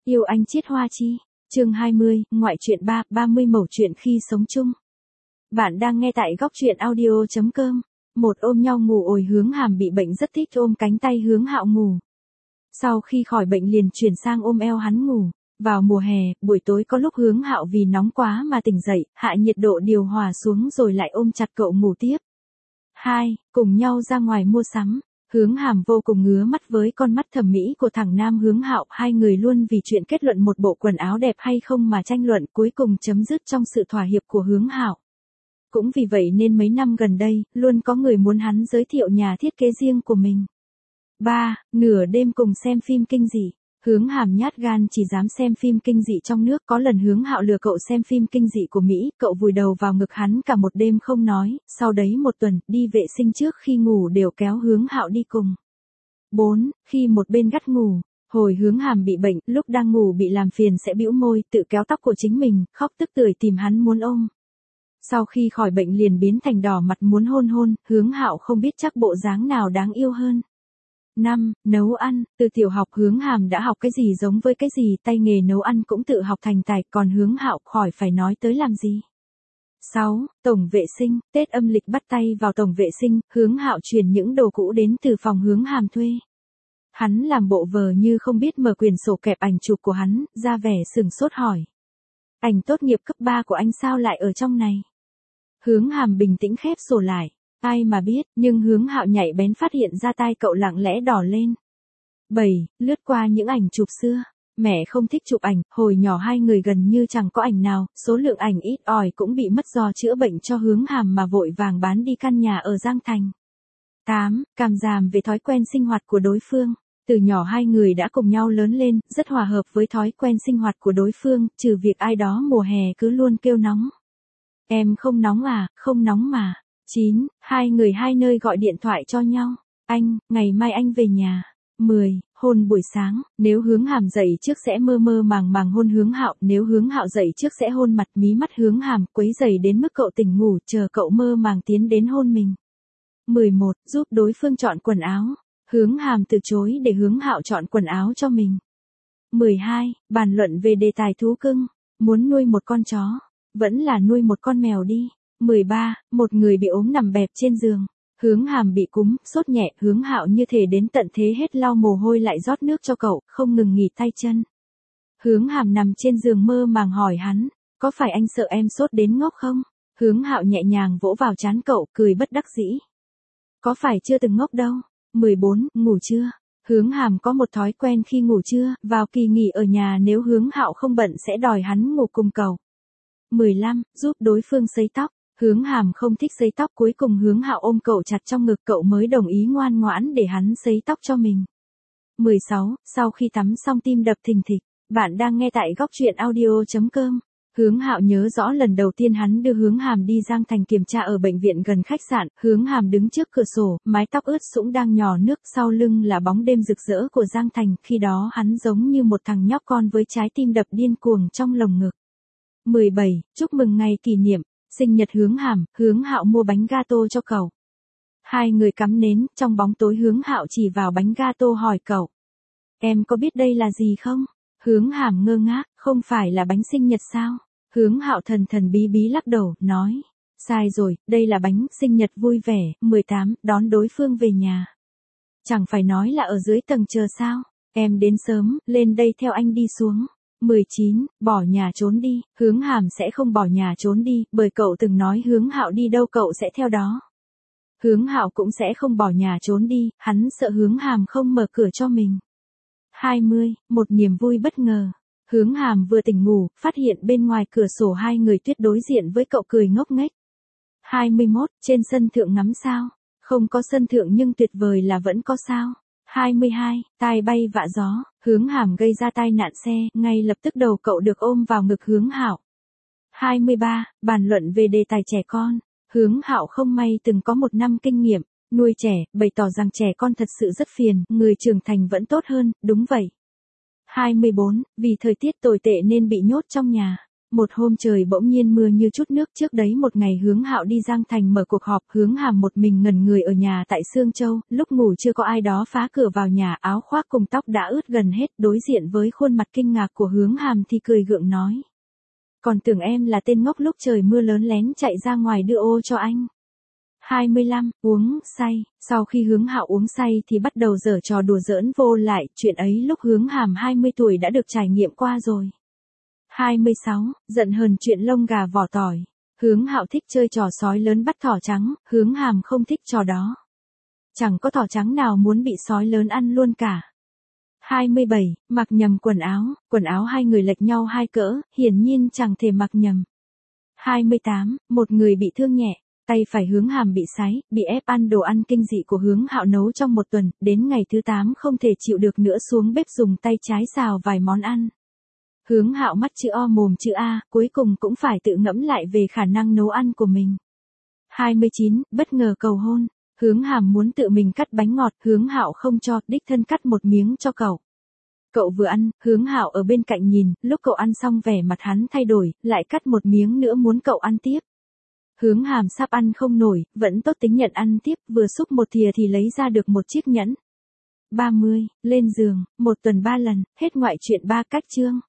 Yêu anh chiết hoa chi. Chương 20, ngoại truyện 3, 30 mẩu chuyện khi sống chung. Bạn đang nghe tại góc truyện audio.com. Một ôm nhau ngủ ồi Hướng Hàm bị bệnh rất thích ôm cánh tay Hướng Hạo ngủ. Sau khi khỏi bệnh liền chuyển sang ôm eo hắn ngủ. Vào mùa hè, buổi tối có lúc Hướng Hạo vì nóng quá mà tỉnh dậy, hạ nhiệt độ điều hòa xuống rồi lại ôm chặt cậu ngủ tiếp. 2. Cùng nhau ra ngoài mua sắm. Hướng Hàm vô cùng ngứa mắt với con mắt thẩm mỹ của thằng nam Hướng Hạo, hai người luôn vì chuyện kết luận một bộ quần áo đẹp hay không mà tranh luận, cuối cùng chấm dứt trong sự thỏa hiệp của Hướng Hạo. Cũng vì vậy nên mấy năm gần đây, luôn có người muốn hắn giới thiệu nhà thiết kế riêng của mình. 3. Nửa đêm cùng xem phim kinh dị. Hướng Hàm nhát gan chỉ dám xem phim kinh dị trong nước, có lần Hướng Hạo lừa cậu xem phim kinh dị của Mỹ, cậu vùi đầu vào ngực hắn cả một đêm không nói, sau đấy một tuần, đi vệ sinh trước khi ngủ đều kéo Hướng Hạo đi cùng. 4. Khi một bên gắt ngủ, hồi Hướng Hàm bị bệnh, lúc đang ngủ bị làm phiền sẽ bĩu môi, tự kéo tóc của chính mình, khóc tức tưởi tìm hắn muốn ôm. Sau khi khỏi bệnh liền biến thành đỏ mặt muốn hôn hôn, Hướng Hạo không biết chắc bộ dáng nào đáng yêu hơn. 5. Nấu ăn. Từ tiểu học Hướng Hàm đã học cái gì giống với cái gì, tay nghề nấu ăn cũng tự học thành tài, còn Hướng Hạo khỏi phải nói tới làm gì. 6. Tổng vệ sinh. Tết âm lịch bắt tay vào tổng vệ sinh, Hướng Hạo chuyển những đồ cũ đến từ phòng Hướng Hàm thuê. Hắn làm bộ vờ như không biết, mở quyển sổ kẹp ảnh chụp của hắn, ra vẻ sửng sốt hỏi. Ảnh tốt nghiệp cấp 3 của anh sao lại ở trong này? Hướng Hàm bình tĩnh khép sổ lại. Ai mà biết, nhưng Hướng Hạo nhạy bén phát hiện ra tai cậu lặng lẽ đỏ lên. 7. Lướt qua những ảnh chụp xưa. Mẹ không thích chụp ảnh, hồi nhỏ hai người gần như chẳng có ảnh nào, số lượng ảnh ít ỏi cũng bị mất do chữa bệnh cho Hướng Hàm mà vội vàng bán đi căn nhà ở Giang Thành. 8. Cảm giảm về thói quen sinh hoạt của đối phương. Từ nhỏ hai người đã cùng nhau lớn lên, rất hòa hợp với thói quen sinh hoạt của đối phương, trừ việc ai đó mùa hè cứ luôn kêu nóng. Em không nóng à, không nóng mà. 9. Hai người hai nơi gọi điện thoại cho nhau. Anh, ngày mai anh về nhà. 10. Hôn buổi sáng. Nếu Hướng Hàm dậy trước sẽ mơ mơ màng màng hôn Hướng Hạo, nếu Hướng Hạo dậy trước sẽ hôn mặt mí mắt Hướng Hàm, quấy rầy đến mức cậu tỉnh ngủ, chờ cậu mơ màng tiến đến hôn mình. 11. Giúp đối phương chọn quần áo. Hướng Hàm từ chối để Hướng Hạo chọn quần áo cho mình. 12. Bàn luận về đề tài thú cưng. Muốn nuôi một con chó, vẫn là nuôi một con mèo đi. 13. Một người bị ốm nằm bẹp trên giường. Hướng Hàm bị cúm, sốt nhẹ, Hướng Hạo như thể đến tận thế hết lau mồ hôi lại rót nước cho cậu, không ngừng nghỉ tay chân. Hướng Hàm nằm trên giường mơ màng hỏi hắn, có phải anh sợ em sốt đến ngốc không? Hướng Hạo nhẹ nhàng vỗ vào trán cậu, cười bất đắc dĩ. Có phải chưa từng ngốc đâu. 14. Ngủ trưa. Hướng Hàm có một thói quen khi ngủ trưa, vào kỳ nghỉ ở nhà nếu Hướng Hạo không bận sẽ đòi hắn ngủ cùng cậu. 15. Giúp đối phương sấy tóc. Hướng Hàm không thích sấy tóc, cuối cùng Hướng Hạo ôm cậu chặt trong ngực cậu mới đồng ý ngoan ngoãn để hắn sấy tóc cho mình. 16. Sau khi tắm xong tim đập thình thịch. Bạn đang nghe tại góc truyện audio.com. Hướng Hạo nhớ rõ lần đầu tiên hắn đưa Hướng Hàm đi Giang Thành kiểm tra ở bệnh viện gần khách sạn, Hướng Hàm đứng trước cửa sổ, mái tóc ướt sũng đang nhỏ nước, sau lưng là bóng đêm rực rỡ của Giang Thành, khi đó hắn giống như một thằng nhóc con với trái tim đập điên cuồng trong lồng ngực. 17. Chúc mừng ngày kỷ niệm. Sinh nhật Hướng Hàm, Hướng Hạo mua bánh gato cho cậu. Hai người cắm nến, trong bóng tối Hướng Hạo chỉ vào bánh gato hỏi cậu. Em có biết đây là gì không? Hướng Hàm ngơ ngác, không phải là bánh sinh nhật sao? Hướng Hạo thần thần bí bí lắc đầu, nói. Sai rồi, đây là bánh sinh nhật vui vẻ. 18. Đón đối phương về nhà. Chẳng phải nói là ở dưới tầng chờ sao? Em đến sớm, lên đây theo anh đi xuống. 19. Bỏ nhà trốn đi. Hướng Hàm sẽ không bỏ nhà trốn đi, bởi cậu từng nói Hướng Hạo đi đâu cậu sẽ theo đó. Hướng Hạo cũng sẽ không bỏ nhà trốn đi, hắn sợ Hướng Hàm không mở cửa cho mình. 20. Một niềm vui bất ngờ. Hướng Hàm vừa tỉnh ngủ, phát hiện bên ngoài cửa sổ hai người tuyết đối diện với cậu cười ngốc nghếch. 21. Trên sân thượng ngắm sao. Không có sân thượng nhưng tuyệt vời là vẫn có sao. 22. Tai bay vạ gió. Hướng Hàm gây ra tai nạn xe, ngay lập tức đầu cậu được ôm vào ngực Hướng Hạo. 23. Bàn luận về đề tài trẻ con. Hướng Hạo không may từng có một năm kinh nghiệm nuôi trẻ, bày tỏ rằng trẻ con thật sự rất phiền, người trưởng thành vẫn tốt hơn, đúng vậy. 24. Vì thời tiết tồi tệ nên bị nhốt trong nhà. Một hôm trời bỗng nhiên mưa như chút nước, trước đấy một ngày Hướng Hạo đi Giang Thành mở cuộc họp, Hướng Hàm một mình ngẩn người ở nhà tại Sương Châu, lúc ngủ chưa có ai đó phá cửa vào nhà, áo khoác cùng tóc đã ướt gần hết, đối diện với khuôn mặt kinh ngạc của Hướng Hàm thì cười gượng nói. Còn tưởng em là tên ngốc lúc trời mưa lớn lén chạy ra ngoài đưa ô cho anh. 25. Uống say. Sau khi Hướng Hạo uống say thì bắt đầu giở trò đùa giỡn vô lại, chuyện ấy lúc Hướng Hàm 20 tuổi đã được trải nghiệm qua rồi. 26. Giận hờn chuyện lông gà vỏ tỏi. Hướng Hạo thích chơi trò sói lớn bắt thỏ trắng, Hướng Hàm không thích trò đó. Chẳng có thỏ trắng nào muốn bị sói lớn ăn luôn cả. 27. Mặc nhầm quần áo hai người lệch nhau 2 cỡ, hiển nhiên chẳng thể mặc nhầm. 28. Một người bị thương nhẹ, tay phải Hướng Hàm bị sáy, bị ép ăn đồ ăn kinh dị của Hướng Hạo nấu trong 1 tuần, đến ngày thứ 8 không thể chịu được nữa xuống bếp dùng tay trái xào vài món ăn. Hướng Hạo mắt chữ O mồm chữ A, cuối cùng cũng phải tự ngẫm lại về khả năng nấu ăn của mình. 29. Bất ngờ cầu hôn. Hướng Hàm muốn tự mình cắt bánh ngọt, Hướng Hạo không cho, đích thân cắt một miếng cho cậu. Cậu vừa ăn, Hướng Hạo ở bên cạnh nhìn, lúc cậu ăn xong vẻ mặt hắn thay đổi, lại cắt một miếng nữa muốn cậu ăn tiếp. Hướng Hàm sắp ăn không nổi, vẫn tốt tính nhận ăn tiếp, vừa xúc một thìa thì lấy ra được một chiếc nhẫn. 30. Lên giường, 1 tuần 3 lần, hết ngoại truyện 3 cách chương.